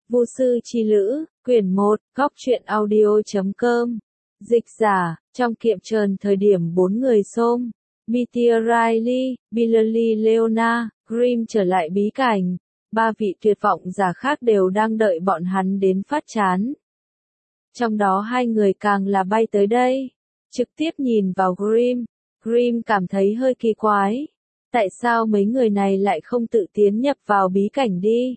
Vu sư chi lữ, quyển 1, góc truyện audio.com. Dịch giả, trong kiệm trần thời điểm 4 người xôm, Meteor Riley, Billy Leona, Grimm trở lại bí cảnh. 3 vị tuyệt vọng giả khác đều đang đợi bọn hắn đến phát chán. Trong đó 2 người càng là bay tới đây, trực tiếp nhìn vào Grimm. Grimm cảm thấy hơi kỳ quái. Tại sao mấy người này lại không tự tiến nhập vào bí cảnh đi?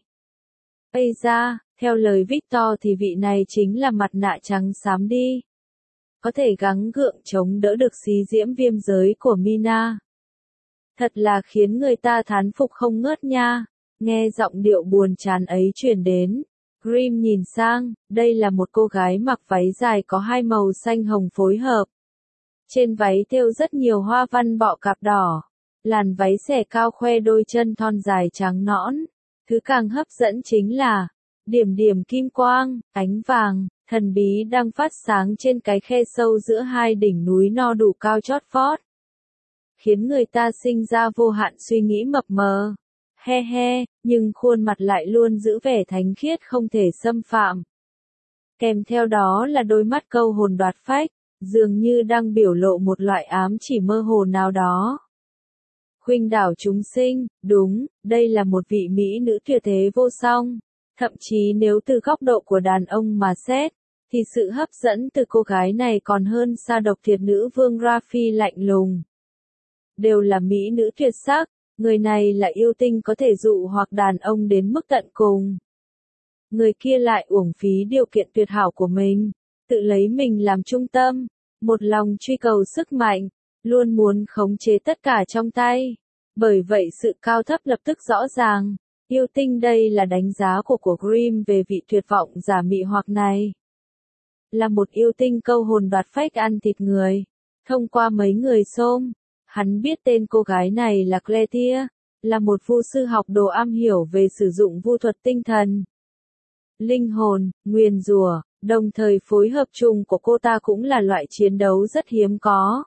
Ây ra, theo lời Victor thì vị này chính là mặt nạ trắng xám đi. Có thể gắng gượng chống đỡ được xí diễm viêm giới của Mina. Thật là khiến người ta thán phục không ngớt nha. Nghe giọng điệu buồn chán ấy truyền đến. Grimm nhìn sang, đây là một cô gái mặc váy dài có 2 màu xanh hồng phối hợp. Trên váy thêu rất nhiều hoa văn bọ cạp đỏ. Làn váy xẻ cao khoe đôi chân thon dài trắng nõn. Thứ càng hấp dẫn chính là điểm điểm kim quang, ánh vàng, thần bí đang phát sáng trên cái khe sâu giữa 2 đỉnh núi no đủ cao chót vót. Khiến người ta sinh ra vô hạn suy nghĩ mập mờ. He he, nhưng khuôn mặt lại luôn giữ vẻ thánh khiết không thể xâm phạm. Kèm theo đó là đôi mắt câu hồn đoạt phách, dường như đang biểu lộ một loại ám chỉ mơ hồ nào đó. Khuynh đảo chúng sinh, đúng, đây là một vị mỹ nữ tuyệt thế vô song. Thậm chí nếu từ góc độ của đàn ông mà xét, thì sự hấp dẫn từ cô gái này còn hơn xa độc thiệt nữ vương Rafi lạnh lùng. Đều là mỹ nữ tuyệt sắc, người này là yêu tinh có thể dụ hoặc đàn ông đến mức tận cùng. Người kia lại uổng phí điều kiện tuyệt hảo của mình, tự lấy mình làm trung tâm, một lòng truy cầu sức mạnh, luôn muốn khống chế tất cả trong tay. Bởi vậy sự cao thấp lập tức rõ ràng. Yêu tinh đây là đánh giá của Grimm về vị tuyệt vọng giả mị hoặc này. Là một yêu tinh câu hồn đoạt phách ăn thịt người. Thông qua mấy người xôm, hắn biết tên cô gái này là Cletia, là một vu sư học đồ am hiểu về sử dụng vu thuật tinh thần. Linh hồn, nguyền rủa, đồng thời phối hợp chung của cô ta cũng là loại chiến đấu rất hiếm có.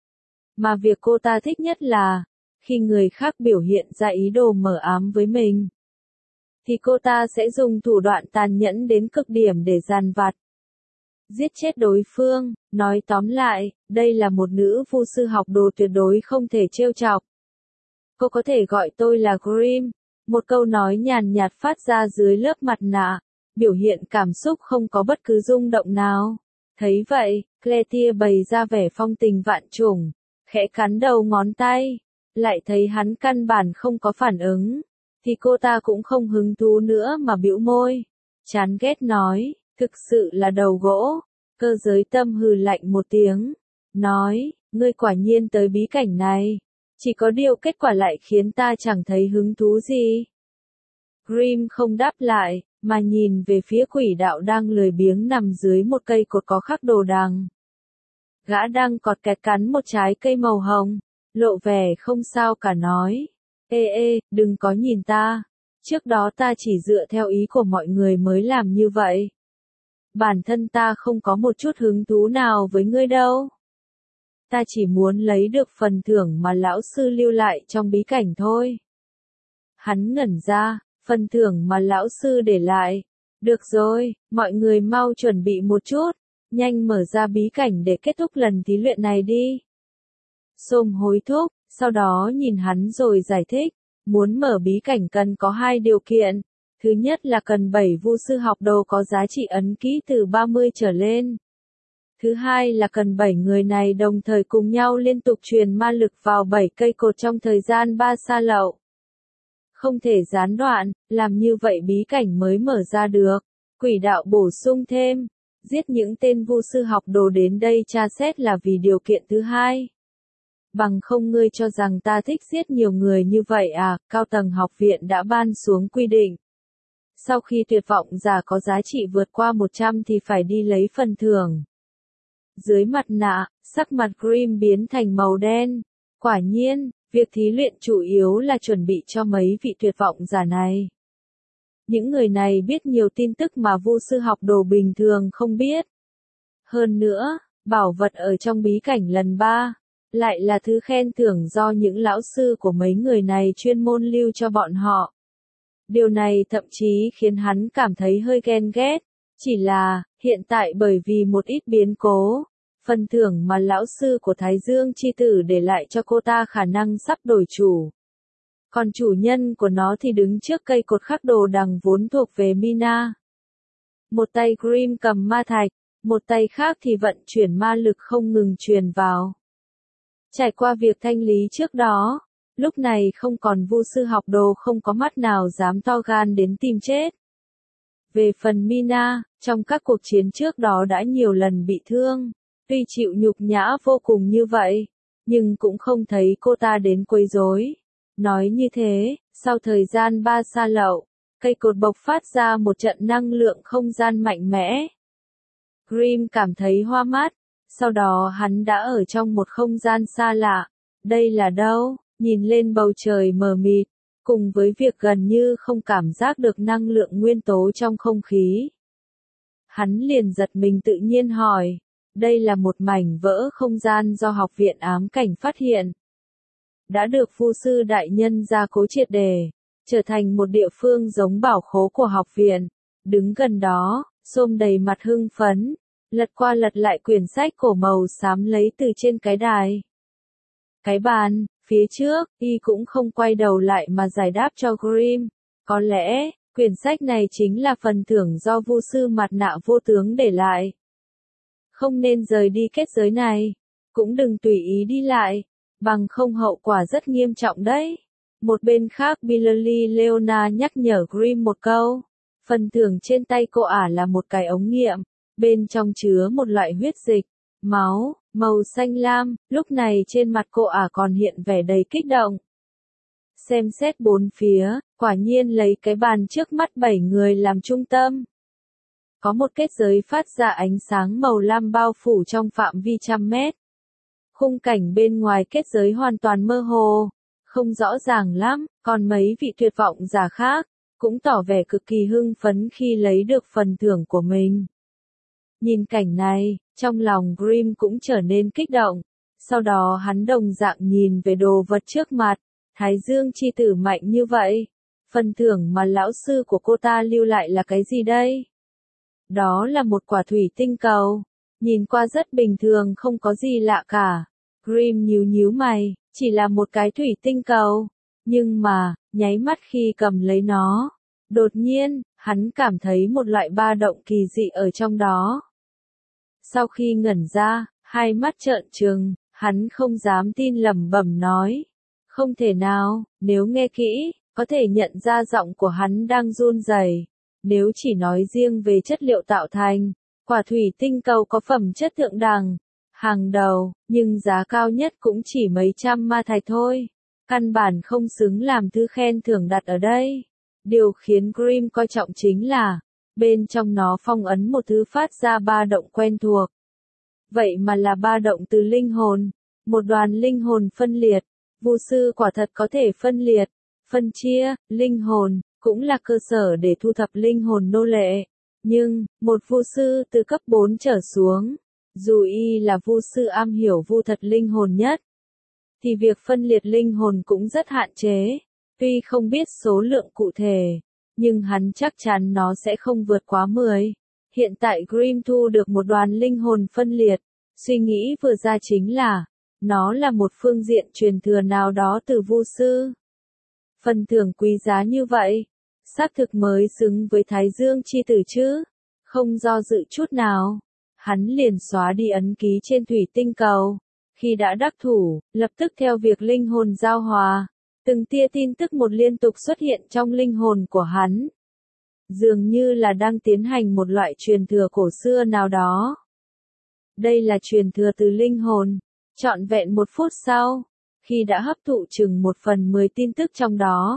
Mà việc cô ta thích nhất là, khi người khác biểu hiện ra ý đồ mờ ám với mình, thì cô ta sẽ dùng thủ đoạn tàn nhẫn đến cực điểm để dằn vặt, giết chết đối phương. Nói tóm lại, đây là một nữ vu sư học đồ tuyệt đối không thể trêu chọc. Cô có thể gọi tôi là Grimm, một câu nói nhàn nhạt phát ra dưới lớp mặt nạ, biểu hiện cảm xúc không có bất cứ rung động nào. Thấy vậy, Cletia bày ra vẻ phong tình vạn trùng, khẽ cắn đầu ngón tay, lại thấy hắn căn bản không có phản ứng, thì cô ta cũng không hứng thú nữa mà bĩu môi, chán ghét nói, thực sự là đầu gỗ. Cơ giới tâm hừ lạnh một tiếng, nói, ngươi quả nhiên tới bí cảnh này, chỉ có điều kết quả lại khiến ta chẳng thấy hứng thú gì. Grimm không đáp lại, mà nhìn về phía quỷ đạo đang lười biếng nằm dưới một cây cột có khắc đồ đằng. Gã đang cọt kẹt cắn một trái cây màu hồng, lộ vẻ không sao cả nói, ê, đừng có nhìn ta, trước đó ta chỉ dựa theo ý của mọi người mới làm như vậy. Bản thân ta không có một chút hứng thú nào với ngươi đâu. Ta chỉ muốn lấy được phần thưởng mà lão sư lưu lại trong bí cảnh thôi. Hắn ngẩn ra, phần thưởng mà lão sư để lại. Được rồi, mọi người mau chuẩn bị một chút, nhanh mở ra bí cảnh để kết thúc lần thí luyện này đi. Xôm hối thúc, sau đó nhìn hắn rồi giải thích, muốn mở bí cảnh cần có 2 điều kiện. Thứ nhất là cần 7 vu sư học đồ có giá trị ấn ký từ 30 trở lên. Thứ hai là cần 7 người này đồng thời cùng nhau liên tục truyền ma lực vào 7 cây cột trong thời gian 3 sa lậu. Không thể gián đoạn, làm như vậy bí cảnh mới mở ra được. Quỷ đạo bổ sung thêm, giết những tên vu sư học đồ đến đây tra xét là vì điều kiện thứ hai. Bằng không ngươi cho rằng ta thích giết nhiều người như vậy à, cao tầng học viện đã ban xuống quy định. Sau khi tuyệt vọng giả có giá trị vượt qua 100 thì phải đi lấy phần thưởng. Dưới mặt nạ, sắc mặt Grimm biến thành màu đen. Quả nhiên, việc thí luyện chủ yếu là chuẩn bị cho mấy vị tuyệt vọng giả này. Những người này biết nhiều tin tức mà vu sư học đồ bình thường không biết. Hơn nữa, bảo vật ở trong bí cảnh lần 3, lại là thứ khen thưởng do những lão sư của mấy người này chuyên môn lưu cho bọn họ. Điều này thậm chí khiến hắn cảm thấy hơi ghen ghét. Chỉ là, hiện tại bởi vì một ít biến cố, phần thưởng mà lão sư của Thái Dương chi tử để lại cho cô ta khả năng sắp đổi chủ. Còn chủ nhân của nó thì đứng trước cây cột khắc đồ đằng vốn thuộc về Mina. Một tay Grimm cầm ma thạch, một tay khác thì vận chuyển ma lực không ngừng truyền vào. Trải qua việc thanh lý trước đó, lúc này không còn vu sư học đồ không có mắt nào dám to gan đến tìm chết. Về phần Mina, trong các cuộc chiến trước đó đã nhiều lần bị thương, tuy chịu nhục nhã vô cùng như vậy, nhưng cũng không thấy cô ta đến quấy rối. Nói như thế, sau thời gian 3 sa lậu, cây cột bộc phát ra một trận năng lượng không gian mạnh mẽ. Grimm cảm thấy hoa mắt, sau đó hắn đã ở trong một không gian xa lạ. Đây là đâu? Nhìn lên bầu trời mờ mịt, cùng với việc gần như không cảm giác được năng lượng nguyên tố trong không khí. Hắn liền giật mình tự nhiên hỏi, đây là một mảnh vỡ không gian do học viện ám cảnh phát hiện. Đã được vu sư đại nhân gia cố triệt đề, trở thành một địa phương giống bảo khố của học viện. Đứng gần đó, Sôm đầy mặt hưng phấn, lật qua lật lại quyển sách cổ màu xám lấy từ trên cái đài. Cái bàn, phía trước, y cũng không quay đầu lại mà giải đáp cho Grimm. Có lẽ, quyển sách này chính là phần thưởng do vu sư mặt nạ vô tướng để lại. Không nên rời đi kết giới này, cũng đừng tùy ý đi lại, bằng không hậu quả rất nghiêm trọng đấy. Một bên khác Billy Leona nhắc nhở Grimm một câu. Phần thưởng trên tay cô ả là một cái ống nghiệm, bên trong chứa một loại huyết dịch, máu, màu xanh lam, lúc này trên mặt cô ả còn hiện vẻ đầy kích động. Xem xét bốn phía, quả nhiên lấy cái bàn trước mắt 7 người làm trung tâm. Có một kết giới phát ra ánh sáng màu lam bao phủ trong phạm vi 100 mét. Khung cảnh bên ngoài kết giới hoàn toàn mơ hồ, không rõ ràng lắm, còn mấy vị tuyệt vọng giả khác, cũng tỏ vẻ cực kỳ hưng phấn khi lấy được phần thưởng của mình. Nhìn cảnh này, trong lòng Grimm cũng trở nên kích động, sau đó hắn đồng dạng nhìn về đồ vật trước mặt, Thái Dương chi tử mạnh như vậy. Phần thưởng mà lão sư của cô ta lưu lại là cái gì đây? Đó là một quả thủy tinh cầu, nhìn qua rất bình thường không có gì lạ cả. Grimm nhíu mày, chỉ là một cái thủy tinh cầu, nhưng mà, nháy mắt khi cầm lấy nó, đột nhiên, hắn cảm thấy một loại ba động kỳ dị ở trong đó. Sau khi ngẩn ra, hai mắt trợn trừng, hắn không dám tin lẩm bẩm nói. Không thể nào, nếu nghe kỹ, có thể nhận ra giọng của hắn đang run rẩy. Nếu chỉ nói riêng về chất liệu tạo thành, quả thủy tinh cầu có phẩm chất thượng đẳng, hàng đầu, nhưng giá cao nhất cũng chỉ mấy trăm ma thạch thôi. Căn bản không xứng làm thứ khen thưởng đặt ở đây. Điều khiến Grimm coi trọng chính là, bên trong nó phong ấn một thứ phát ra ba động quen thuộc. Vậy mà là ba động từ linh hồn, một đoàn linh hồn phân liệt. Vu sư quả thật có thể phân liệt, phân chia, linh hồn, cũng là cơ sở để thu thập linh hồn nô lệ. Nhưng, một vu sư từ cấp 4 trở xuống, dù y là vu sư am hiểu vu thật linh hồn nhất, thì việc phân liệt linh hồn cũng rất hạn chế. Tuy không biết số lượng cụ thể, nhưng hắn chắc chắn nó sẽ không vượt quá 10. Hiện tại Grimm thu được một đoàn linh hồn phân liệt, suy nghĩ vừa ra chính là, nó là một phương diện truyền thừa nào đó từ vu sư. Phần thưởng quý giá như vậy, xác thực mới xứng với Thái Dương chi tử chứ. Không do dự chút nào, hắn liền xóa đi ấn ký trên thủy tinh cầu. Khi đã đắc thủ, lập tức theo việc linh hồn giao hòa, từng tia tin tức một liên tục xuất hiện trong linh hồn của hắn. Dường như là đang tiến hành một loại truyền thừa cổ xưa nào đó. Đây là truyền thừa từ linh hồn. Trọn vẹn 1 phút sau, khi đã hấp thụ chừng 1/10 tin tức trong đó,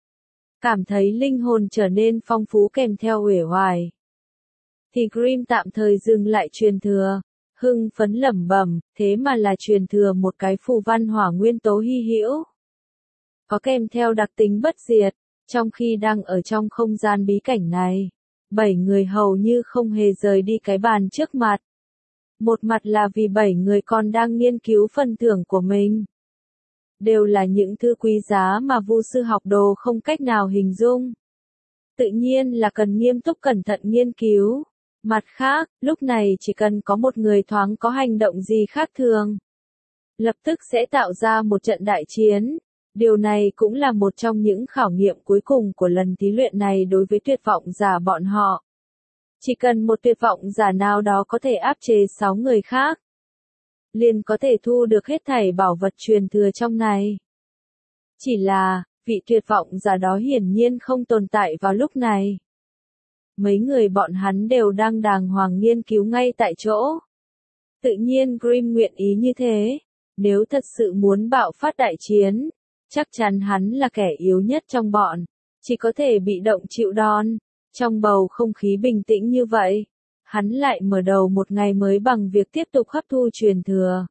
cảm thấy linh hồn trở nên phong phú kèm theo uể oải, thì Grimm tạm thời dừng lại truyền thừa, hưng phấn lẩm bẩm, thế mà là truyền thừa một cái phù văn hỏa nguyên tố hy hữu, có kèm theo đặc tính bất diệt. Trong khi đang ở trong không gian bí cảnh này, 7 người hầu như không hề rời đi cái bàn trước mặt. Một mặt là vì 7 người còn đang nghiên cứu phần thưởng của mình. Đều là những thứ quý giá mà vu sư học đồ không cách nào hình dung. tự nhiên là cần nghiêm túc cẩn thận nghiên cứu. Mặt khác, lúc này chỉ cần có một người thoáng có hành động gì khác thường, lập tức sẽ tạo ra một trận đại chiến. Điều này cũng là một trong những khảo nghiệm cuối cùng của lần thí luyện này đối với tuyệt vọng giả bọn họ. Chỉ cần một tuyệt vọng giả nào đó có thể áp chế 6 người khác, liền có thể thu được hết thảy bảo vật truyền thừa trong này. Chỉ là, vị tuyệt vọng giả đó hiển nhiên không tồn tại vào lúc này. Mấy người bọn hắn đều đang đàng hoàng nghiên cứu ngay tại chỗ. Tự nhiên Grimm nguyện ý như thế. Nếu thật sự muốn bạo phát đại chiến, chắc chắn hắn là kẻ yếu nhất trong bọn, chỉ có thể bị động chịu đòn. Trong bầu không khí bình tĩnh như vậy, hắn lại mở đầu một ngày mới bằng việc tiếp tục hấp thu truyền thừa.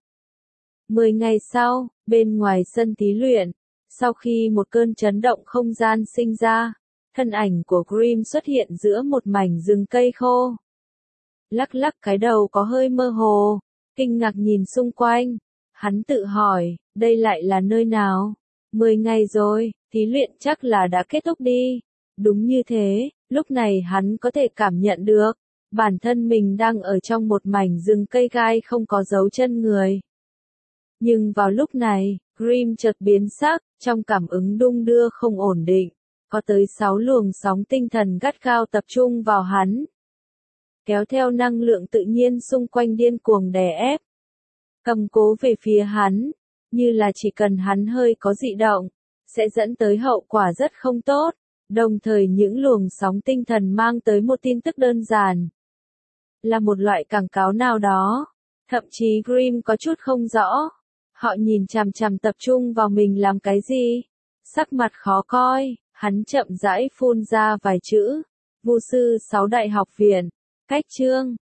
10 ngày sau, bên ngoài sân thí luyện, sau khi một cơn chấn động không gian sinh ra, thân ảnh của Grimm xuất hiện giữa một mảnh rừng cây khô. Lắc lắc cái đầu có hơi mơ hồ, kinh ngạc nhìn xung quanh. Hắn tự hỏi, đây lại là nơi nào? 10 ngày rồi, thí luyện chắc là đã kết thúc đi. Đúng như thế, lúc này hắn có thể cảm nhận được, bản thân mình đang ở trong một mảnh rừng cây gai không có dấu chân người. Nhưng vào lúc này, Grimm chợt biến sắc, trong cảm ứng đung đưa không ổn định, có tới 6 luồng sóng tinh thần gắt gao tập trung vào hắn, kéo theo năng lượng tự nhiên xung quanh điên cuồng đè ép, cầm cố về phía hắn, như là chỉ cần hắn hơi có dị động, sẽ dẫn tới hậu quả rất không tốt. Đồng thời những luồng sóng tinh thần mang tới một tin tức đơn giản, là một loại quảng cáo nào đó. Thậm chí Grimm có chút không rõ, họ nhìn chằm chằm tập trung vào mình làm cái gì? Sắc mặt khó coi, hắn chậm rãi phun ra vài chữ, Vu sư 6 đại học viện, cách chương.